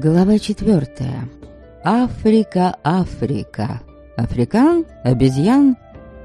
Глава 4. Африка, Африка. Африкан? Обезьян?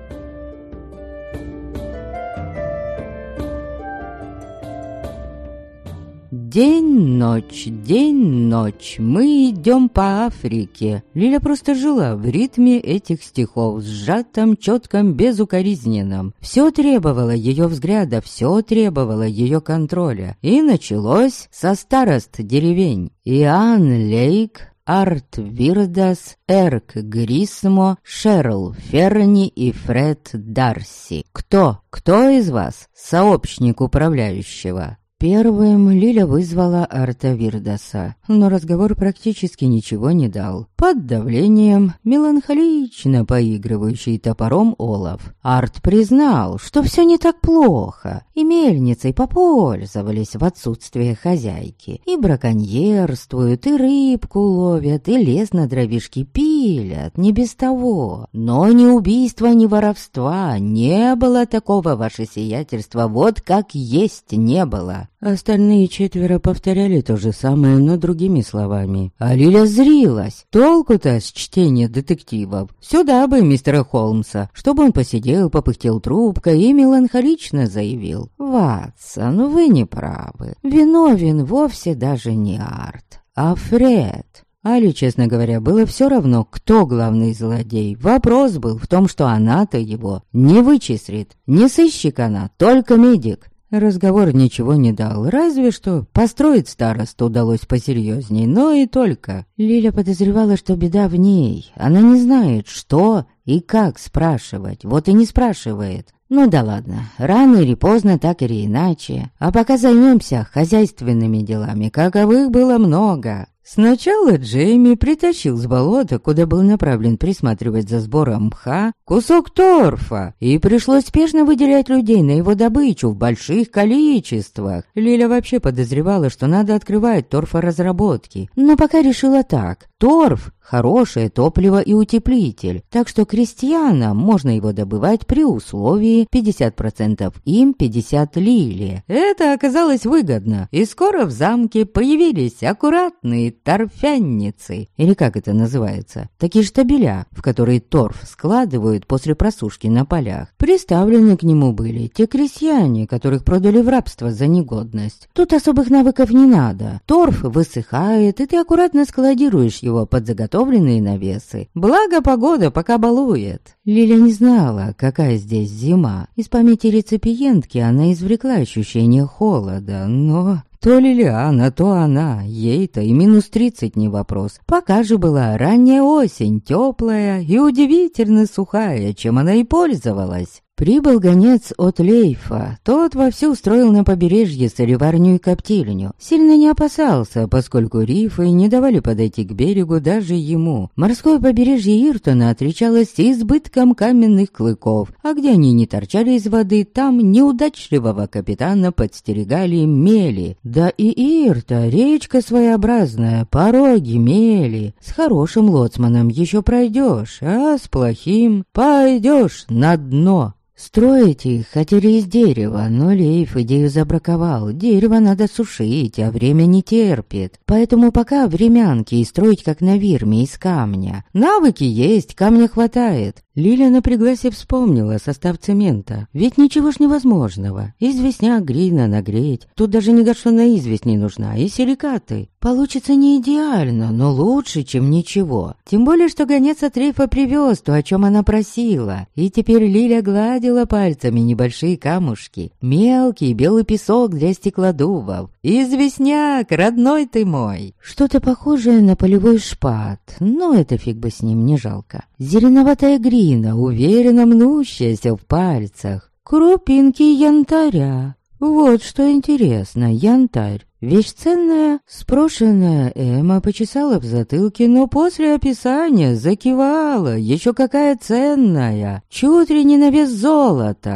День-ночь, день-ночь, мы идем по Африке. Лиля просто жила в ритме этих стихов, сжатом, четком, безукоризненном. Все требовало ее взгляда, все требовало ее контроля. И началось со старост деревень. Иоанн Лейк, Арт Вирдас, Эрк Грисмо, Шерл Ферни и Фред Дарси. Кто из вас сообщник управляющего? Первым Лиля вызвала Арта Вирдаса, но разговор практически ничего не дал. Под давлением, меланхолично поигрывающий топором Олаф, Арт признал, что все не так плохо, и мельницей попользовались в отсутствие хозяйки, и браконьерствуют, и рыбку ловят, и лес на дровишки пилят, не без того. Но ни убийства, ни воровства, не было такого, ваше сиятельство, вот как есть не было. Остальные 4 повторяли то же самое, но другими словами. А Лиля зрилась. Толку-то с чтения детективов. Сюда бы мистера Холмса, чтобы он посидел, попыхтел трубкой и меланхолично заявил: «Ватсон, вы не правы. Виновен вовсе даже не Арт, а Фред». Али, честно говоря, было все равно, кто главный злодей. Вопрос был в том, что она-то его не вычислит. Не сыщик она, только медик. Разговор ничего не дал, разве что построить старосту удалось посерьезней, но и только. Лиля подозревала, что беда в ней. Она не знает, что и как спрашивать, вот и не спрашивает. Ну да ладно, рано или поздно, так или иначе. А пока займемся хозяйственными делами, каковых было много. Сначала Джейми притащил с болота, куда был направлен присматривать за сбором мха, кусок торфа, и пришлось спешно выделять людей на его добычу в больших количествах. Лиля вообще подозревала, что надо открывать торфоразработки, но пока решила так. Торф – хорошее топливо и утеплитель, так что крестьянам можно его добывать при условии 50% им, 50% Лиле. Это оказалось выгодно, и скоро в замке появились аккуратные торфянницы, или как это называется, такие штабеля, в которые торф складывают после просушки на полях. Приставлены к нему были те крестьяне, которых продали в рабство за негодность. Тут особых навыков не надо. Торф высыхает, и ты аккуратно складируешь его под заготовленные навесы. Благо погода пока балует. Лиля не знала, какая здесь зима. Из памяти реципиентки она извлекла ощущение холода, но... То Лилиана, то она, ей-то и -30 не вопрос. Пока же была ранняя осень, теплая и удивительно сухая, чем она и пользовалась. Прибыл гонец от Лейфа. Тот вовсю устроил на побережье сыроварню и коптильню. Сильно не опасался, поскольку рифы не давали подойти к берегу даже ему. Морское побережье Иртона отличалось избытком каменных клыков, а где они не торчали из воды, там неудачливого капитана подстерегали мели. Да и Ирта, речка своеобразная, пороги, мели. С хорошим лоцманом еще пройдешь, а с плохим пойдешь на дно. Строить их хотели из дерева, но Лейф идею забраковал. Дерево надо сушить, а время не терпит. Поэтому пока времянки и строить как на Вирме из камня. Навыки есть, камня хватает. Лиля напряглась и вспомнила состав цемента. Ведь ничего ж невозможного. Известняк, глина, нагреть. Тут даже не горшонная известь не нужна, и силикаты. Получится не идеально, но лучше, чем ничего. Тем более, что гонец от Рейфа привез то, о чем она просила. И теперь Лиля гладила пальцами небольшие камушки. Мелкий белый песок для стеклодувов. Известняк, родной ты мой. Что-то похожее на полевой шпат, но это фиг бы с ним, не жалко. Зеленоватая глина, уверенно мнущаяся в пальцах. Крупинки янтаря. Вот что интересно, янтарь. Вещь ценная, спрошенная Эмма почесала в затылке, но после описания закивала. Еще какая ценная, чуть ли не на вес золота.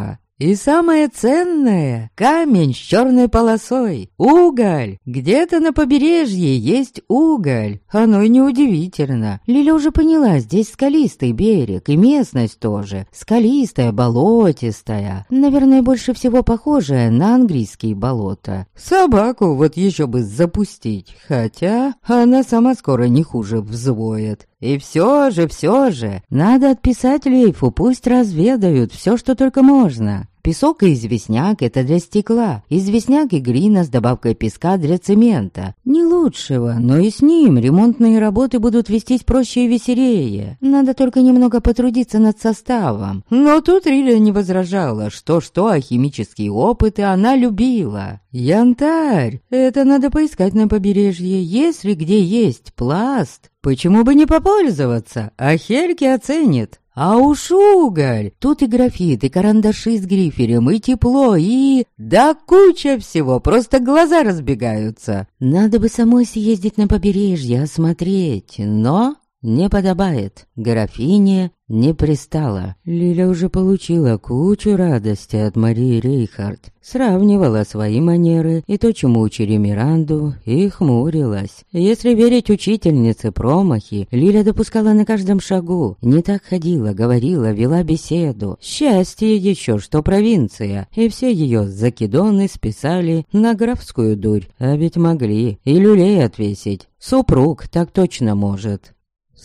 И самое ценное — камень с черной полосой. Уголь. Где-то на побережье есть уголь. Оно и неудивительно. Лиля уже поняла, здесь скалистый берег, и местность тоже. Скалистая, болотистая. Наверное, больше всего похожая на английские болота. Собаку вот еще бы запустить. Хотя она сама скоро не хуже взвоет. И все же, надо отписать Лейфу, пусть разведают все, что только можно. Песок и известняк — это для стекла, известняк и глина с добавкой песка для цемента. Не лучшего, но и с ним ремонтные работы будут вестись проще и веселее. Надо только немного потрудиться над составом. Но тут Риля не возражала, что-что, а химические опыты она любила. Янтарь — это надо поискать на побережье, если где есть пласт. Почему бы не попользоваться? А Хельки оценит. А уж уголь! Тут и графит, и карандаши с грифелем, и тепло, и... Да куча всего, просто глаза разбегаются. Надо бы самой съездить на побережье, осмотреть, но... Не подобает. Графине не пристало. Лиля уже получила кучу радости от Марии Рейхард. Сравнивала свои манеры и то, чему учили Миранду, и хмурилась. Если верить учительнице, промахи Лиля допускала на каждом шагу. Не так ходила, говорила, вела беседу. Счастье еще, что провинция. И все ее закидоны списали на графскую дурь. А ведь могли и люлей отвесить. Супруг так точно может.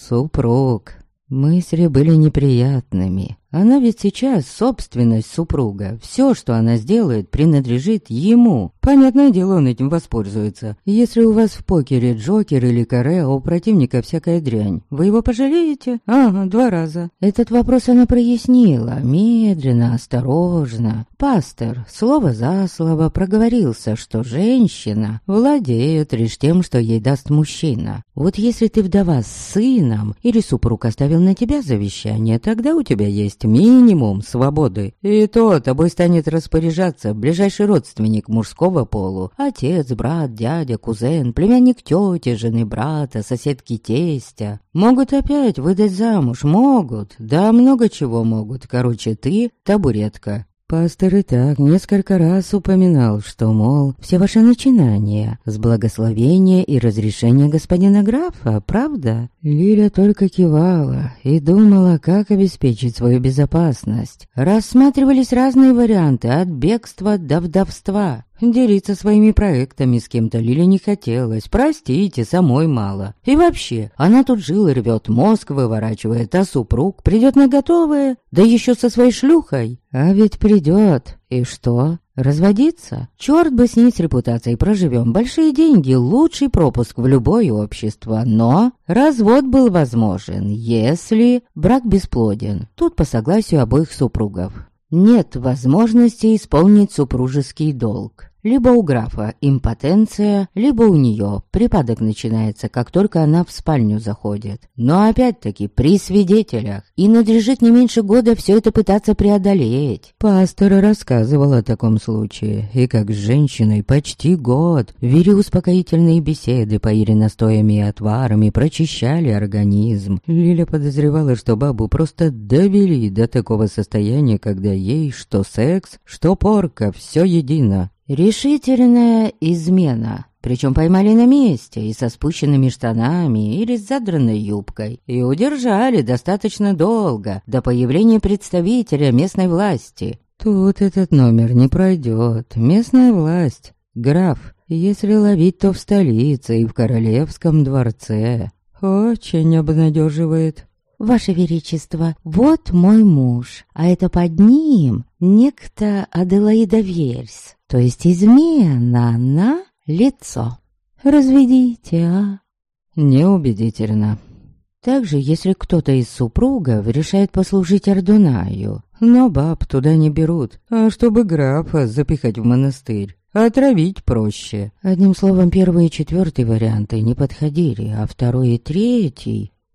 Супруг. Мысли были неприятными. Она ведь сейчас собственность супруга. Все, что она сделает, принадлежит ему. Понятное дело, он этим воспользуется. Если у вас в покере Джокер или каре, а у противника всякая дрянь, вы его пожалеете? Ага, 2 раза. Этот вопрос она прояснила. Медленно, осторожно. Пастор, слово за слово, проговорился, что женщина владеет лишь тем, что ей даст мужчина. Вот если ты вдова с сыном, или супруг оставил на тебя завещание, тогда у тебя есть минимум свободы. И то тобой станет распоряжаться ближайший родственник мужского полу. Отец, брат, дядя, кузен, племянник тети, жены брата, соседки тестя. Могут опять выдать замуж, могут. Да, много чего могут. Короче, ты табуретка. Пастор и так несколько раз упоминал, что, мол, все ваши начинания с благословения и разрешения господина графа, правда? Лиля только кивала и думала, как обеспечить свою безопасность. Рассматривались разные варианты, от бегства до вдовства. Делиться своими проектами с кем-то Лиле не хотелось, простите, самой мало. И вообще, она тут жил и рвет, мозг выворачивает, а супруг придет на готовое, да еще со своей шлюхой. А ведь придет, и что? Разводиться? Черт бы с ней с репутацией, проживем. Большие деньги, лучший пропуск в любое общество. Но развод был возможен, если брак бесплоден. Тут по согласию обоих супругов. Нет возможности исполнить супружеский долг. Либо у графа импотенция, либо у нее припадок начинается, как только она в спальню заходит. Но опять-таки при свидетелях. И надлежит не меньше года все это пытаться преодолеть. Пастор рассказывал о таком случае. И как с женщиной почти год вели успокоительные беседы, поили настоями и отварами, прочищали организм. Лиля подозревала, что бабу просто довели до такого состояния, когда ей что секс, что порка, все едино. Решительная измена. Причем поймали на месте и со спущенными штанами или с задранной юбкой. И удержали достаточно долго, до появления представителя местной власти. Тут этот номер не пройдет. Местная власть. Граф. Если ловить, то в столице и в королевском дворце. Очень обнадеживает. «Ваше Величество, вот мой муж, а это под ним некто Аделаида Верс, то есть измена на лицо. Разведите, а?» Неубедительно. Также, если кто-то из супругов решает послужить Ардунаю, но баб туда не берут, а чтобы графа запихать в монастырь. Отравить проще. Одним словом, 1 и 4 варианты не подходили, а 2 и 3...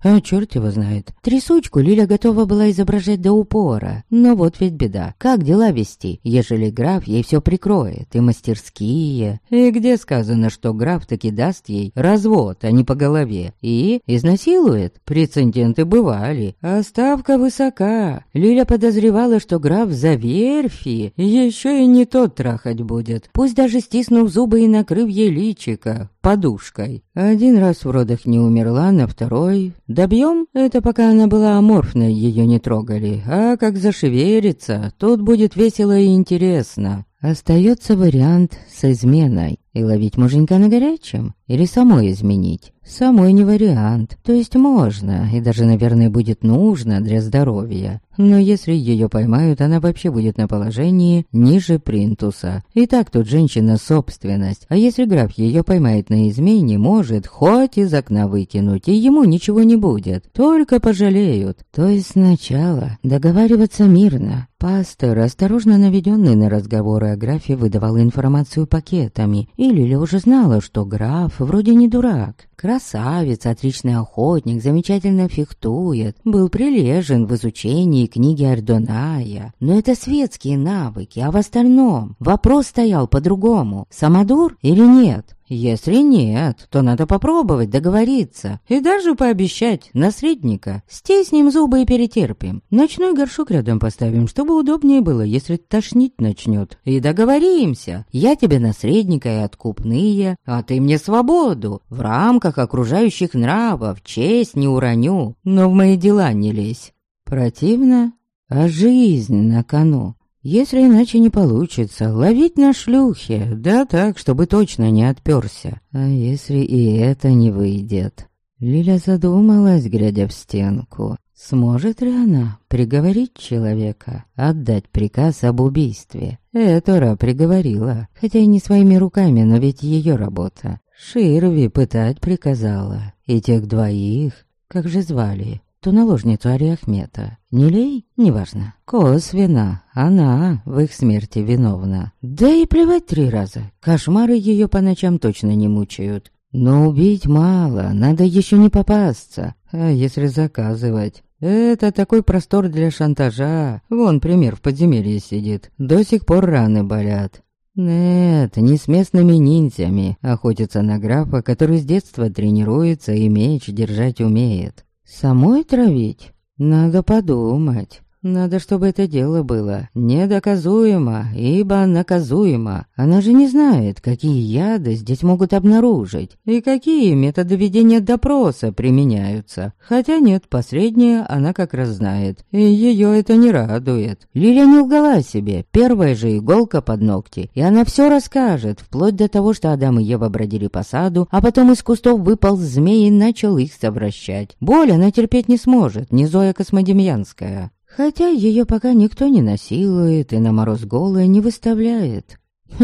А черт его знает. Трясучку Лиля готова была изображать до упора. Но вот ведь беда. Как дела вести, ежели граф ей все прикроет? И мастерские. И где сказано, что граф таки даст ей развод, а не по голове? И изнасилует? Прецеденты бывали. А ставка высока. Лиля подозревала, что граф за верфи еще и не тот трахать будет. Пусть даже стиснув зубы и накрыв ей личико подушкой. Один раз в родах не умерла, на второй. Добьем? Это пока она была аморфной, ее не трогали. А как зашевелится, тут будет весело и интересно. Остается вариант с изменой. И ловить муженька на горячем? Или самой изменить? Самой не вариант. То есть можно, и даже, наверное, будет нужно для здоровья. Но если ее поймают, она вообще будет на положении ниже плинтуса. И так тут женщина собственность. А если граф ее поймает на измене, может хоть из окна выкинуть, и ему ничего не будет. Только пожалеют. То есть сначала договариваться мирно. Пастор, осторожно наведенный на разговоры о графе, выдавал информацию пакетами. И Лиля уже знала, что граф вроде не дурак. Красавец, отличный охотник, замечательно фехтует. Был прилежен в изучении книги Ардоная. Но это светские навыки, а в остальном вопрос стоял по-другому. Самодур или нет? Если нет, то надо попробовать договориться. И даже пообещать наследника. Стиснем зубы и перетерпим. Ночной горшок рядом поставим, чтобы удобнее было, если тошнить начнет. И договоримся. Я тебе наследника и откупные, а ты мне свободу. В рамках окружающих нравов честь не уроню, но в мои дела не лезь. Противно, а жизнь на кону. Если иначе не получится, ловить на шлюхе, да так, чтобы точно не отперся. А если и это не выйдет? Лиля задумалась, глядя в стенку. Сможет ли она приговорить человека, отдать приказ об убийстве? Этора приговорила, хотя и не своими руками, но ведь ее работа. Ширви пытать приказала, и тех двоих, как же звали? Ту наложницу Ариахмета. Нелей? Неважно. Косвенно. Она в их смерти виновна. Да и плевать 3 раза. Кошмары ее по ночам точно не мучают. Но убить мало, надо еще не попасться. А если заказывать? Это такой простор для шантажа. Вон пример в подземелье сидит. До сих пор раны болят. Нет, не с местными ниндзями. Охотится на графа, который с детства тренируется и меч держать умеет. Самой травить? Надо подумать. Надо, чтобы это дело было недоказуемо, ибо наказуемо. Она же не знает, какие яды здесь могут обнаружить, и какие методы ведения допроса применяются. Хотя нет, последнее она как раз знает, и ее это не радует. Лиля не лгала себе, первая же иголка под ногти, и она все расскажет, вплоть до того, что Адам и Ева бродили по саду, а потом из кустов выполз змей и начал их совращать. Боль она терпеть не сможет, не Зоя Космодемьянская. Хотя ее пока никто не насилует и на мороз голая не выставляет.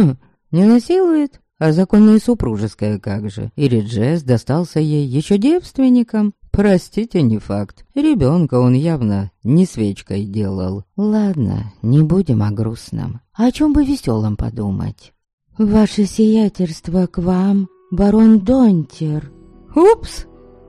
Не насилует? А законное супружеское как же? И Риджес достался ей еще девственником? Простите, не факт. Ребенка он явно не свечкой делал. Ладно, не будем о грустном. О чем бы веселом подумать? Ваше сиятельство к вам, барон Донтер. Упс!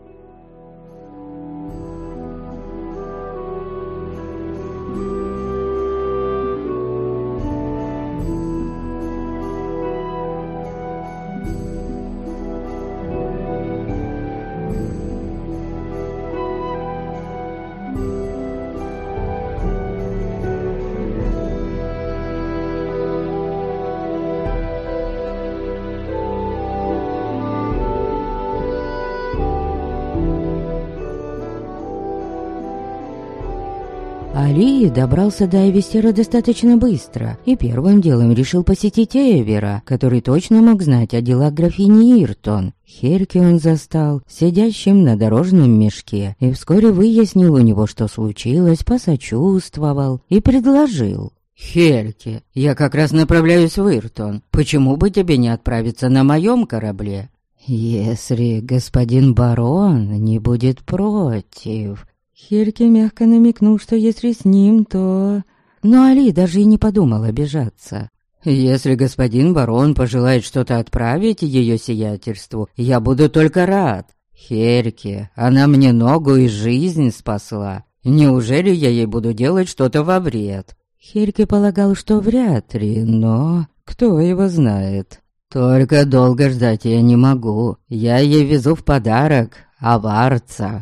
Али добрался до Эвестера достаточно быстро и первым делом решил посетить Эвера, который точно мог знать о делах графини Иртон. Хельки он застал сидящим на дорожном мешке и вскоре выяснил у него, что случилось, посочувствовал и предложил. «Хельки, я как раз направляюсь в Иртон. Почему бы тебе не отправиться на моем корабле?» «Если господин барон не будет против...» Хельки мягко намекнул, что если с ним, то... Но Али даже и не подумал обижаться. «Если господин барон пожелает что-то отправить ее сиятельству, я буду только рад». Херьке, она мне ногу и жизнь спасла. Неужели я ей буду делать что-то во вред? Херьке полагал, что вряд ли, но кто его знает. Только долго ждать я не могу. Я ей везу в подарок аварца.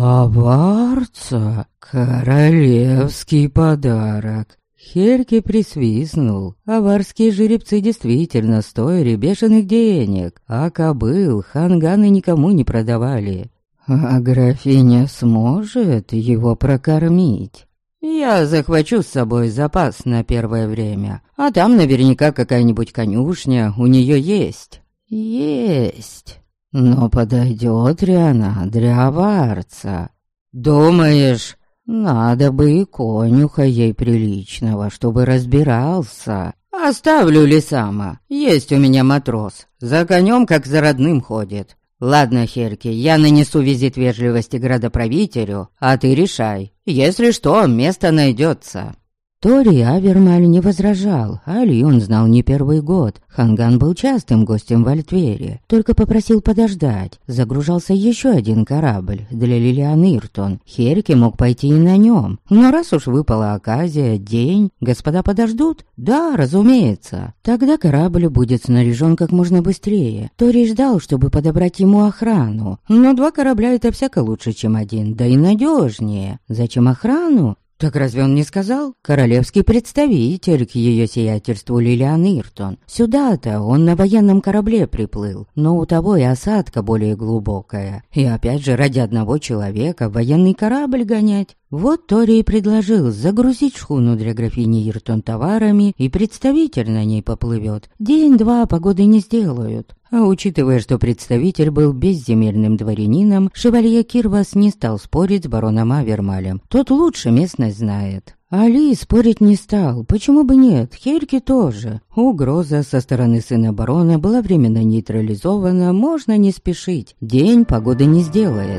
Аварца? Королевский подарок. Херьке присвистнул. Аварские жеребцы действительно стоили бешеных денег, а кобыл ханганы никому не продавали. А графиня сможет его прокормить? Я захвачу с собой запас на первое время, а там наверняка какая-нибудь конюшня у нее есть. Есть. Но подойдет ли она для аварца? Думаешь, надо бы и конюха ей приличного, чтобы разбирался. Оставлю ли сама? Есть у меня матрос. За конем, как за родным, ходит. Ладно, Херьке, я нанесу визит вежливости градоправителю, а ты решай. Если что, место найдется. Тори Авермаль не возражал, Али он знал не первый год. Ханган был частым гостем в Альтвере, только попросил подождать. Загружался еще один корабль для Лилиан Иртон. Херьке мог пойти и на нем. Но раз уж выпала оказия, день, господа подождут? Да, разумеется. Тогда корабль будет снаряжен как можно быстрее. Тори ждал, чтобы подобрать ему охрану. Но 2 корабля — это всяко лучше, чем 1, да и надежнее. Зачем охрану? Так разве он не сказал? Королевский представитель к ее сиятельству Лилиан Иртон. Сюда-то он на военном корабле приплыл, но у того и осадка более глубокая. И опять же ради одного человека военный корабль гонять. Вот Тори и предложил загрузить шхуну для графини Иртон товарами, и представитель на ней поплывет. День-два погоды не сделают. А учитывая, что представитель был безземельным дворянином, шевалье Кирвас не стал спорить с бароном Авермалем. Тот лучше местность знает. Али спорить не стал, почему бы нет, Херьке тоже. Угроза со стороны сына барона была временно нейтрализована, можно не спешить. День погоды не сделает.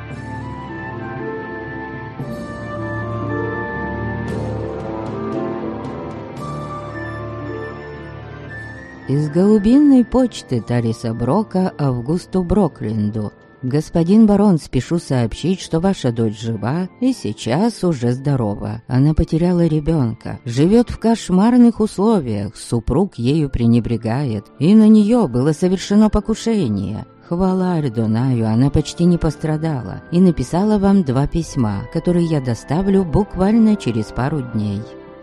Из голубиной почты Тариса Брока Августу Броклинду. «Господин барон, спешу сообщить, что ваша дочь жива и сейчас уже здорова. Она потеряла ребенка, живет в кошмарных условиях, супруг ею пренебрегает, и на нее было совершено покушение. Хвала Ардонаю, она почти не пострадала, и написала вам 2 письма, которые я доставлю буквально через пару дней».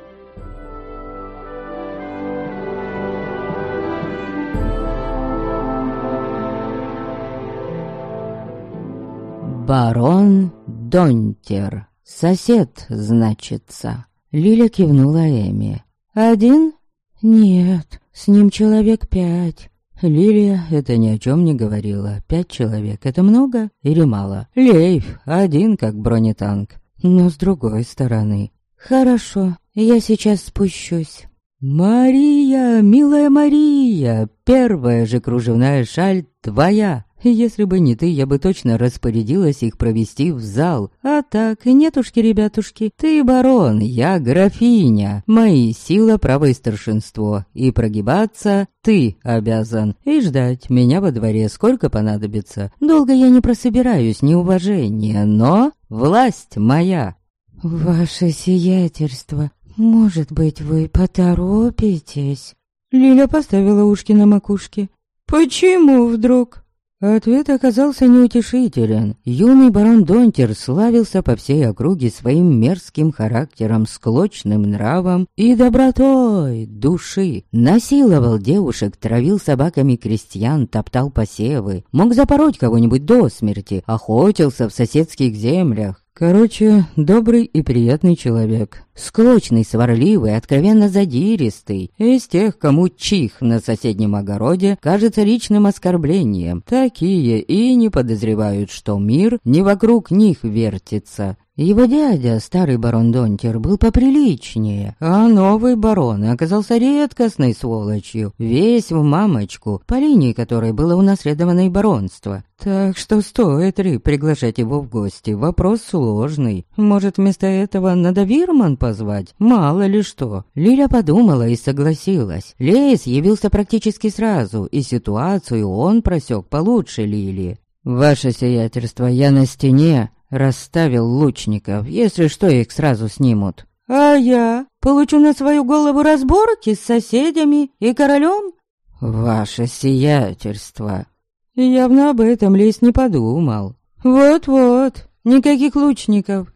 Барон Донтер. Сосед, значится. Лиля кивнула Эми. 1? Нет, с ним человек 5. Лилия это ни о чем не говорила. 5 человек — это много или мало? Лейф 1 как бронетанк. Но с другой стороны. Хорошо, я сейчас спущусь. Мария, милая Мария, первая же кружевная шаль твоя. Если бы не ты, я бы точно распорядилась их провести в зал. А так, нетушки, ребятушки, ты барон, я графиня. Мои сила, право и старшинство. И прогибаться ты обязан. И ждать меня во дворе сколько понадобится. Долго я не прособираюсь, неуважения, но власть моя. Ваше сиятельство, может быть, вы поторопитесь? Лиля поставила ушки на макушке. Почему вдруг? Ответ оказался неутешителен. Юный барон Донтер славился по всей округе своим мерзким характером, склочным нравом и добротой души. Насиловал девушек, травил собаками крестьян, топтал посевы, мог запороть кого-нибудь до смерти, охотился в соседских землях. Короче, добрый и приятный человек. Склочный, сварливый, откровенно задиристый. Из тех, кому чих на соседнем огороде кажется личным оскорблением. Такие и не подозревают, что мир не вокруг них вертится. Его дядя, старый барон Донтер, был поприличнее, а новый барон оказался редкостной сволочью, весь в мамочку, по линии которой было унаследовано и баронство. Так что стоит ли приглашать его в гости? Вопрос сложный. Может, вместо этого надо Вирман позвать? Мало ли что. Лиля подумала и согласилась. Лейс явился практически сразу, и ситуацию он просек получше Лили. Ваше сиятельство, я на стене расставил лучников, если что, их сразу снимут. А я получу на свою голову разборки с соседями и королем? Ваше сиятельство. Явно об этом лезть не подумал. Вот-вот, никаких лучников.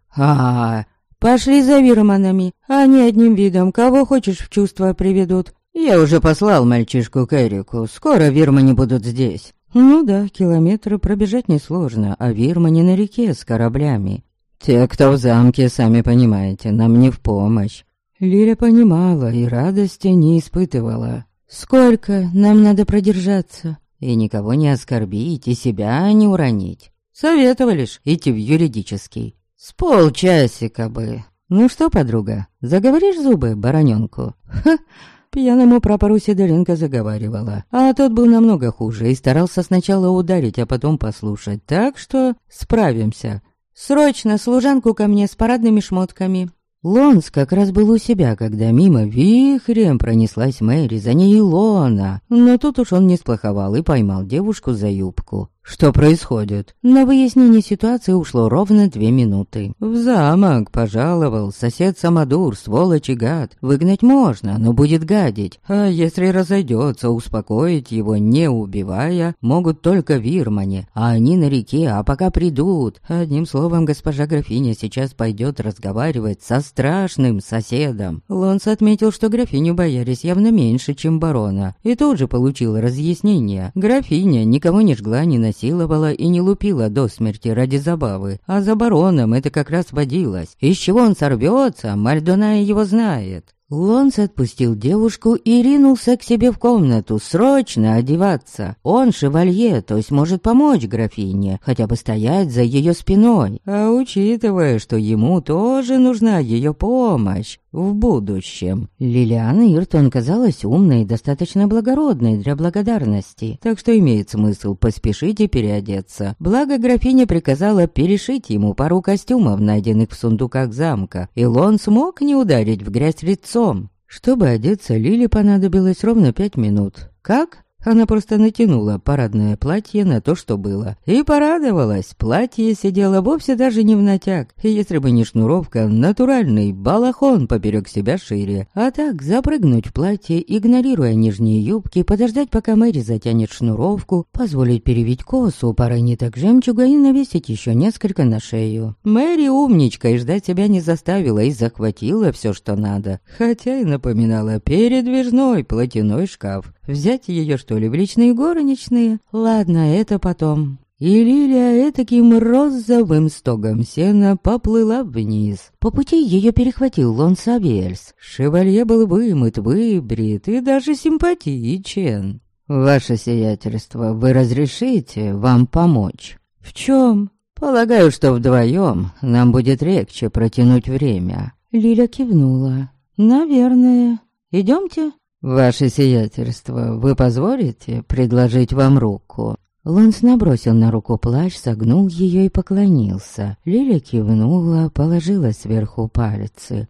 Пошли за вирманами, они одним видом кого хочешь в чувство приведут. Я уже послал мальчишку к Эрику, скоро вирмане будут здесь. Ну да, километры пробежать несложно, а вирмане на реке с кораблями. Те, кто в замке, сами понимаете, нам не в помощь. Лиля понимала и радости не испытывала. Сколько нам надо продержаться? И никого не оскорбить, и себя не уронить. Советовали ж идти в юридический. С полчасика бы. Ну что, подруга, заговоришь зубы баронёнку? Ха! Пьяному прапору Сидоренко заговаривала, а тот был намного хуже и старался сначала ударить, а потом послушать, так что справимся. Срочно служанку ко мне с парадными шмотками. Лонс как раз был у себя, когда мимо вихрем пронеслась Мэри, за ней Илона. Но тут уж он не сплоховал и поймал девушку за юбку. Что происходит? На выяснение ситуации ушло ровно 2 минуты. В замок пожаловал сосед Самодур, сволочь и гад. Выгнать можно, но будет гадить. А если разойдется, успокоить его, не убивая, могут только вирмане. А они на реке, а пока придут. Одним словом, госпожа графиня сейчас пойдет разговаривать со страшным соседом. Лонс отметил, что графиню боялись явно меньше, чем барона. И тут же получил разъяснение. Графиня никого не жгла, не насиловала и не лупила до смерти ради забавы, а за бароном это как раз водилось. Из чего он сорвется, Мальдоная его знает. Лонс отпустил девушку и ринулся к себе в комнату, срочно одеваться. Он шевалье, то есть может помочь графине, хотя бы стоять за ее спиной. А учитывая, что ему тоже нужна ее помощь в будущем. Лилиана Иртон казалась умной и достаточно благородной для благодарности, так что имеет смысл поспешить и переодеться. Благо графиня приказала перешить ему пару костюмов, найденных в сундуках замка, и Лон смог не ударить в грязь лицом. Чтобы одеться, Лиле понадобилось ровно 5 минут. Как? Она просто натянула парадное платье на то, что было. И порадовалась. Платье сидело вовсе даже не в натяг. И если бы не шнуровка, натуральный балахон поперек себя шире. А так, запрыгнуть в платье, игнорируя нижние юбки, подождать, пока Мэри затянет шнуровку, позволить перевить косу парой ниток жемчуга и навесить еще несколько на шею. Мэри умничка и ждать себя не заставила и захватила все, что надо. Хотя и напоминала передвижной платяной шкаф. Взять ее, что ли, в личные горничные? Ладно, это потом. И Лилия этаким розовым стогом сена поплыла вниз. По пути ее перехватил Лонс Авельс. Шевалье был вымыт, выбрит и даже симпатичен. «Ваше сиятельство, вы разрешите вам помочь?» «В чем?» «Полагаю, что вдвоем нам будет легче протянуть время». Лиля кивнула. «Наверное. Идемте?» «Ваше сиятельство, вы позволите предложить вам руку?» Лонс набросил на руку плащ, согнул ее и поклонился. Лиля кивнула, положила сверху пальцы.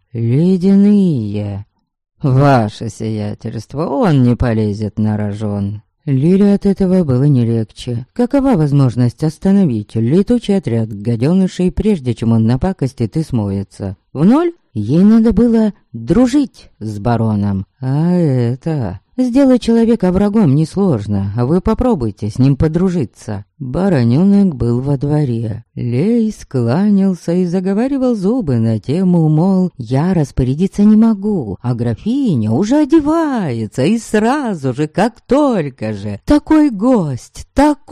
«Ледяные!» «Ваше сиятельство, он не полезет на рожон». Лиле от этого было не легче. Какова возможность остановить летучий отряд гаденышей, прежде чем он напакостит и смоется? В ноль? Ей надо было дружить с бароном. А это... Сделать человека врагом несложно, а вы попробуйте с ним подружиться. Баронёнок был во дворе. Лейс кланялся и заговаривал зубы на тему, мол, я распорядиться не могу, а графиня уже одевается, и сразу же, как только же. Такой гость!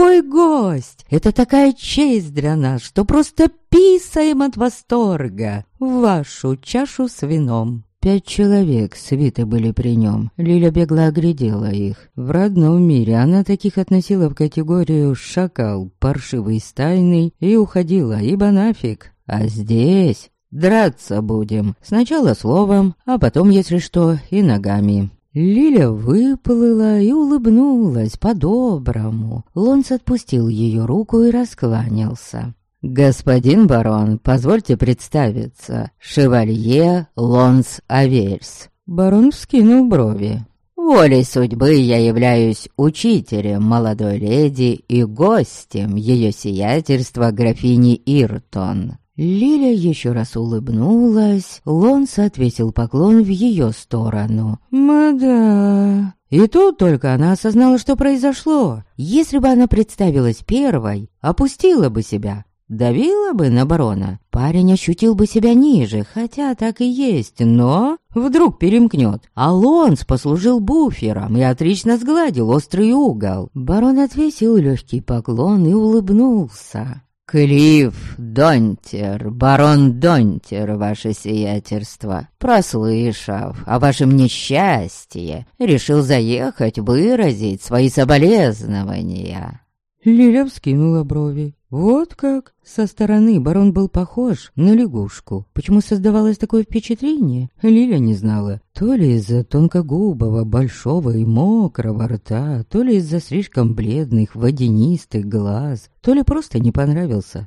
Это такая честь для нас, что просто писаем от восторга. Вашу чашу с вином». 5 человек свиты были при нем. Лиля бегло оглядела их. В родном мире она таких относила в категорию «шакал», «паршивый стайный» и уходила, ибо нафиг. А здесь драться будем. Сначала словом, а потом, если что, и ногами. Лиля выплыла и улыбнулась по-доброму. Лонс отпустил ее руку и раскланялся. «Господин барон, позвольте представиться. Шевалье Лонс Авельс». Барон вскинул брови. Волей судьбы я являюсь учителем молодой леди и гостем ее сиятельства графини Иртон». Лиля еще раз улыбнулась, Лонс отвесил поклон в ее сторону. «Мда...» И тут только она осознала, что произошло. Если бы она представилась первой, опустила бы себя, давила бы на барона, парень ощутил бы себя ниже, хотя так и есть, но вдруг перемкнет. А Лонс послужил буфером и отлично сгладил острый угол. Барон отвесил легкий поклон и улыбнулся. «Клифф Донтер, барон Донтер, ваше сиятельство, прослышав о вашем несчастье, решил заехать выразить свои соболезнования». Лиля вскинула брови. Вот как? Со стороны барон был похож на лягушку. Почему создавалось такое впечатление? Лиля не знала. То ли из-за тонкогубого, большого и мокрого рта, то ли из-за слишком бледных, водянистых глаз, то ли просто не понравился.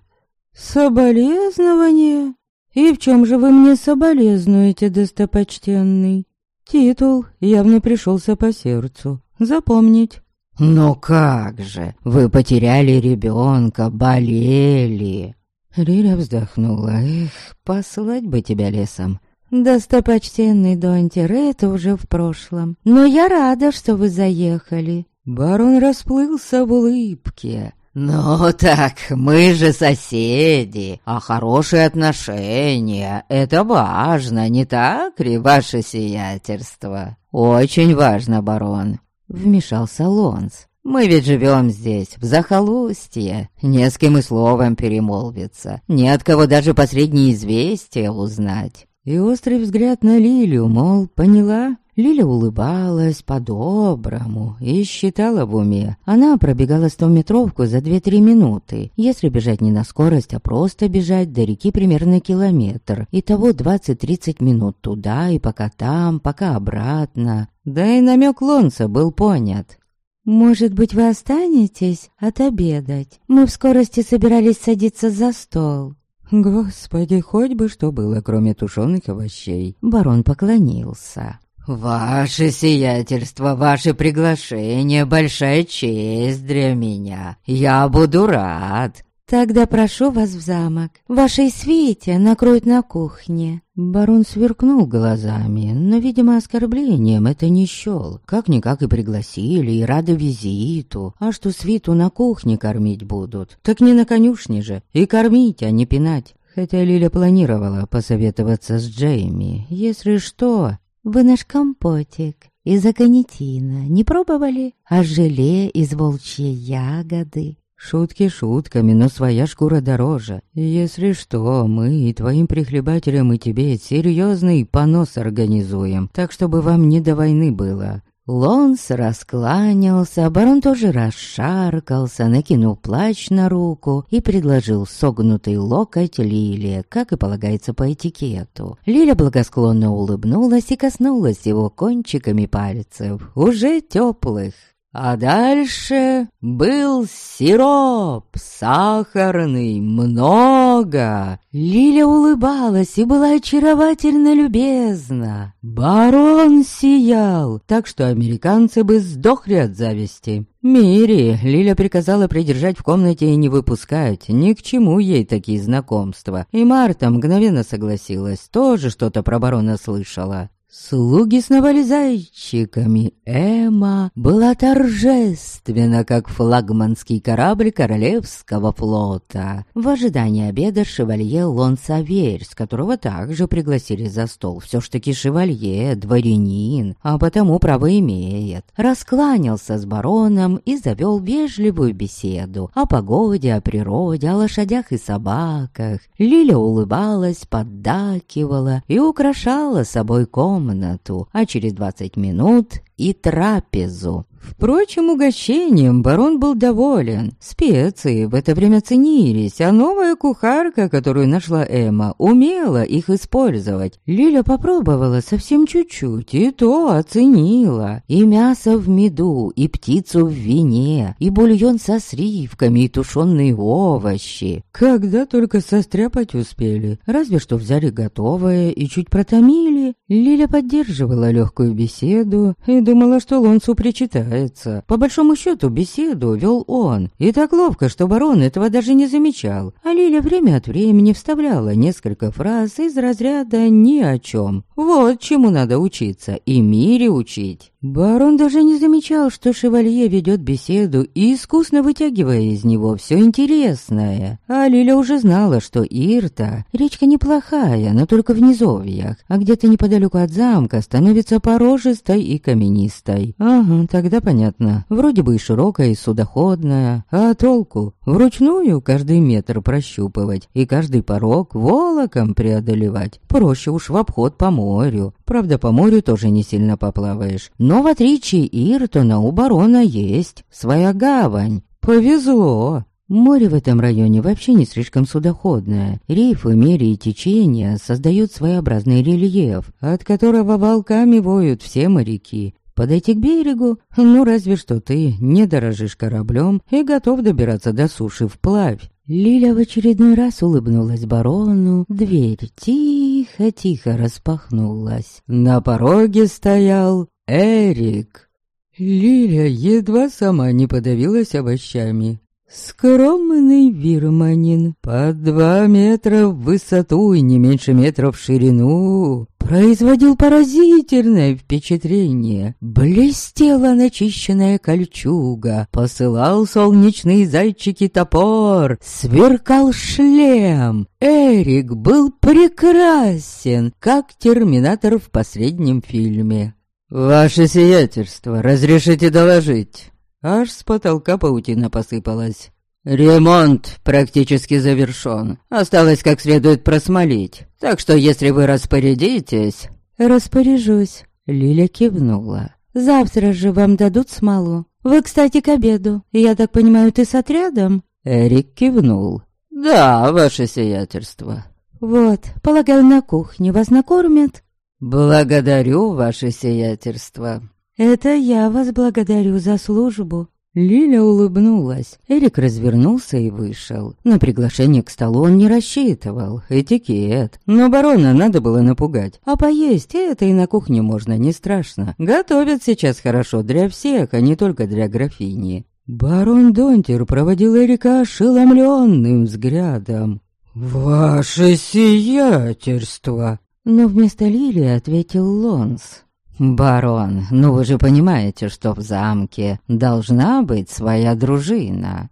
«Соболезнования? И в чем же вы мне соболезнуете, достопочтенный?» Титул явно пришелся по сердцу. Запомнить. «Ну как же, вы потеряли ребенка, болели!» Лиля вздохнула. «Эх, послать бы тебя лесом!» «Достопочтенный Донтер, это уже в прошлом. Но я рада, что вы заехали». Барон расплылся в улыбке. «Ну так, мы же соседи, а хорошие отношения — это важно, не так ли, ваше сиятельство?» «Очень важно, барон». Вмешался Лонс. «Мы ведь живем здесь, в захолустье. Не с кем и словом перемолвиться. Ни от кого даже последние известия узнать». И острый взгляд на Лилю, мол, поняла? Лиля улыбалась по-доброму и считала в уме. Она пробегала 100-метровку за 2-3 минуты. Если бежать не на скорость, а просто бежать до реки примерно километр. Итого 20-30 минут туда и пока там, пока обратно. Да и намек Лонса был понят. «Может быть, вы останетесь отобедать? Мы в скорости собирались садиться за стол». Господи, хоть бы что было, кроме тушеных овощей. Барон поклонился. «Ваше сиятельство, ваше приглашение — большая честь для меня. Я буду рад». «Тогда прошу вас в замок. Вашей свите накроют на кухне». Барон сверкнул глазами, но, видимо, оскорблением это не счёл. Как-никак и пригласили, и рады визиту. А что свиту на кухне кормить будут? Так не на конюшне же. И кормить, а не пинать. Хотя Лиля планировала посоветоваться с Джейми. Если что... «Вы наш компотик из аконитина не пробовали? А желе из волчьей ягоды?» Шутки шутками, но своя шкура дороже. Если что, мы и твоим прихлебателям, и тебе серьезный понос организуем, так чтобы вам не до войны было. Лонс раскланялся, барон тоже расшаркался, накинул плащ на руку и предложил согнутый локоть Лиле, как и полагается по этикету. Лиля благосклонно улыбнулась и коснулась его кончиками пальцев, уже теплых. А дальше был сироп, сахарный, много. Лиля улыбалась и была очаровательно любезна. Барон сиял, так что американцы бы сдохли от зависти. Мири Лиля приказала придержать в комнате и не выпускать, ни к чему ей такие знакомства. И Марта мгновенно согласилась, тоже что-то про барона слышала. Слуги сновали зайчиками. Эмма была торжественна, как флагманский корабль королевского флота. В ожидании обеда шевалье Лонсаверь, с которого также пригласили за стол. Все ж таки шевалье, дворянин, а потому право имеет. Раскланялся с бароном и завел вежливую беседу о погоде, о природе, о лошадях и собаках. Лиля улыбалась, поддакивала и украшала собой комнату, а через 20 минут и трапезу. Впрочем, угощением барон был доволен. Специи в это время ценились, а новая кухарка, которую нашла Эмма, умела их использовать. Лиля попробовала совсем чуть-чуть, и то оценила. И мясо в меду, и птицу в вине, и бульон со сливками, и тушеные овощи. Когда только состряпать успели, разве что взяли готовое и чуть протомили. Лиля поддерживала легкую беседу и думала, что Лонсу причитается. По большому счету беседу вел он, и так ловко, что барон этого даже не замечал. А Лиля время от времени вставляла несколько фраз из разряда «ни о чем». Вот чему надо учиться, и Мире учить. Барон даже не замечал, что шевалье ведет беседу, искусно вытягивая из него все интересное. А Лиля уже знала, что Ирта — речка неплохая, но только в низовьях, а где-то неподалеку от замка становится порожистой и каменистой. Ага, тогда понятно. Вроде бы и широкая, и судоходная. А толку? Вручную каждый метр прощупывать и каждый порог волоком преодолевать. Проще уж в обход по морю. Правда, по морю тоже не сильно поплаваешь. Но в отличие Иртона у барона есть своя гавань. Повезло. Море в этом районе вообще не слишком судоходное. Рифы, мели и течения создают своеобразный рельеф, от которого волками воют все моряки. Подойти к берегу? Ну, разве что ты не дорожишь кораблем и готов добираться до суши вплавь. Лиля в очередной раз улыбнулась барону. Дверь тихо-тихо распахнулась. На пороге стоял Эрик. Лиля едва сама не подавилась овощами. Скромный вирманин, под 2 метра в высоту и не меньше метра в ширину, производил поразительное впечатление. Блестела начищенная кольчуга, посылал солнечные зайчики топор, сверкал шлем. Эрик был прекрасен, как терминатор в последнем фильме. «Ваше сиятельство, разрешите доложить?» Аж с потолка паутина посыпалась. «Ремонт практически завершен. Осталось как следует просмолить. Так что, если вы распорядитесь...» «Распоряжусь», — Лиля кивнула. «Завтра же вам дадут смолу. Вы, кстати, к обеду. Я так понимаю, ты с отрядом?» Эрик кивнул. «Да, ваше сиятельство». «Вот, полагаю, на кухне вас накормят?» «Благодарю, ваше сиятельство». «Это я вас благодарю за службу». Лиля улыбнулась. Эрик развернулся и вышел. На приглашение к столу он не рассчитывал. Этикет. Но барона надо было напугать. А поесть это и на кухне можно, не страшно. Готовят сейчас хорошо для всех, а не только для графини. Барон Донтер проводил Эрика ошеломленным взглядом. «Ваше сиятельство!» Но вместо Лили ответил Лонс. «Барон, ну вы же понимаете, что в замке должна быть своя дружина».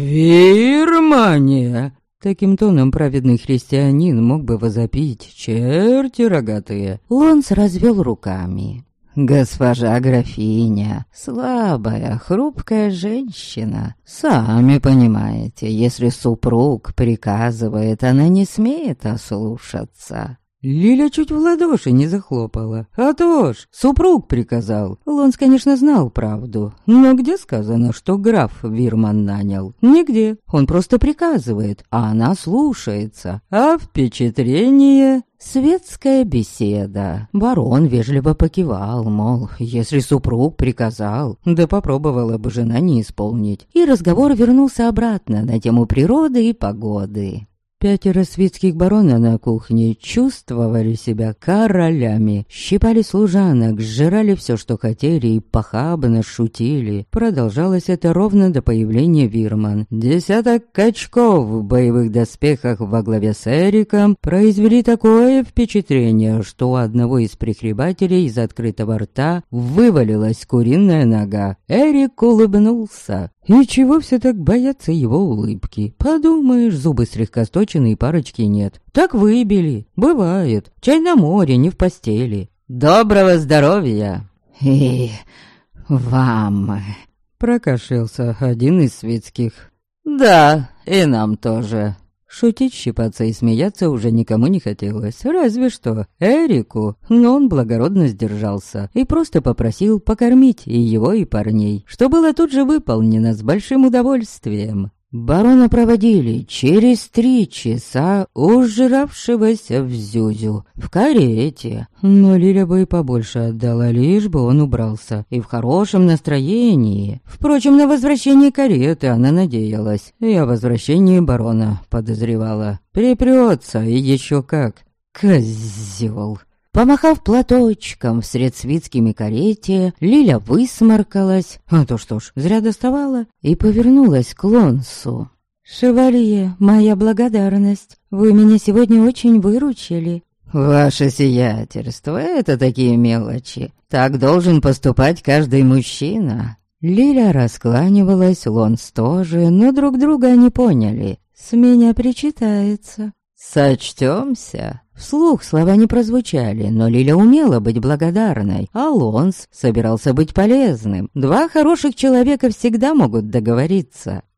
«Вирмания!» Таким тоном праведный христианин мог бы возопить: «Черти рогатые!» Лонс развел руками. «Госпожа графиня, слабая, хрупкая женщина. Сами понимаете, если супруг приказывает, она не смеет ослушаться». Лиля чуть в ладоши не захлопала. А то ж, супруг приказал. Лонс, конечно, знал правду. Но где сказано, что граф Вирман нанял? Нигде. Он просто приказывает, а она слушается. А впечатление... Светская беседа. Барон вежливо покивал, мол, если супруг приказал, да попробовала бы жена не исполнить. И разговор вернулся обратно на тему природы и погоды. 5 светских барона на кухне чувствовали себя королями, щипали служанок, сжирали все, что хотели, и похабно шутили. Продолжалось это ровно до появления Вирман. 10 качков в боевых доспехах во главе с Эриком произвели такое впечатление, что у одного из прихлебателей из открытого рта вывалилась куриная нога. Эрик улыбнулся. И чего все так боятся его улыбки? Подумаешь, зубы слегка сточены и парочки нет. Так выбили. Бывает. Чай на море, не в постели. «Доброго здоровья!» «И вам!» Прокашлялся один из светских. «Да, и нам тоже». Шутить, щипаться и смеяться уже никому не хотелось, разве что Эрику, но он благородно сдержался и просто попросил покормить и его, и парней, что было тут же выполнено с большим удовольствием. Барона проводили через 3 часа ужиравшегося в Зюзю, в карете. Но Лиля бы и побольше отдала, лишь бы он убрался, и в хорошем настроении. Впрочем, на возвращение кареты она надеялась, и о возвращении барона подозревала. Припрется, и еще как. Козёл. Помахав платочком вслед свитскими карете, Лиля высморкалась, а то что ж, зря доставала, и повернулась к Лонсу. «Шевалье, моя благодарность. Вы меня сегодня очень выручили». «Ваше сиятельство, это такие мелочи. Так должен поступать каждый мужчина». Лиля раскланивалась, Лонс тоже, но друг друга они поняли. «С меня причитается». «Сочтёмся». Вслух слова не прозвучали, но Лиля умела быть благодарной, а Лонс собирался быть полезным. Два хороших человека всегда могут договориться.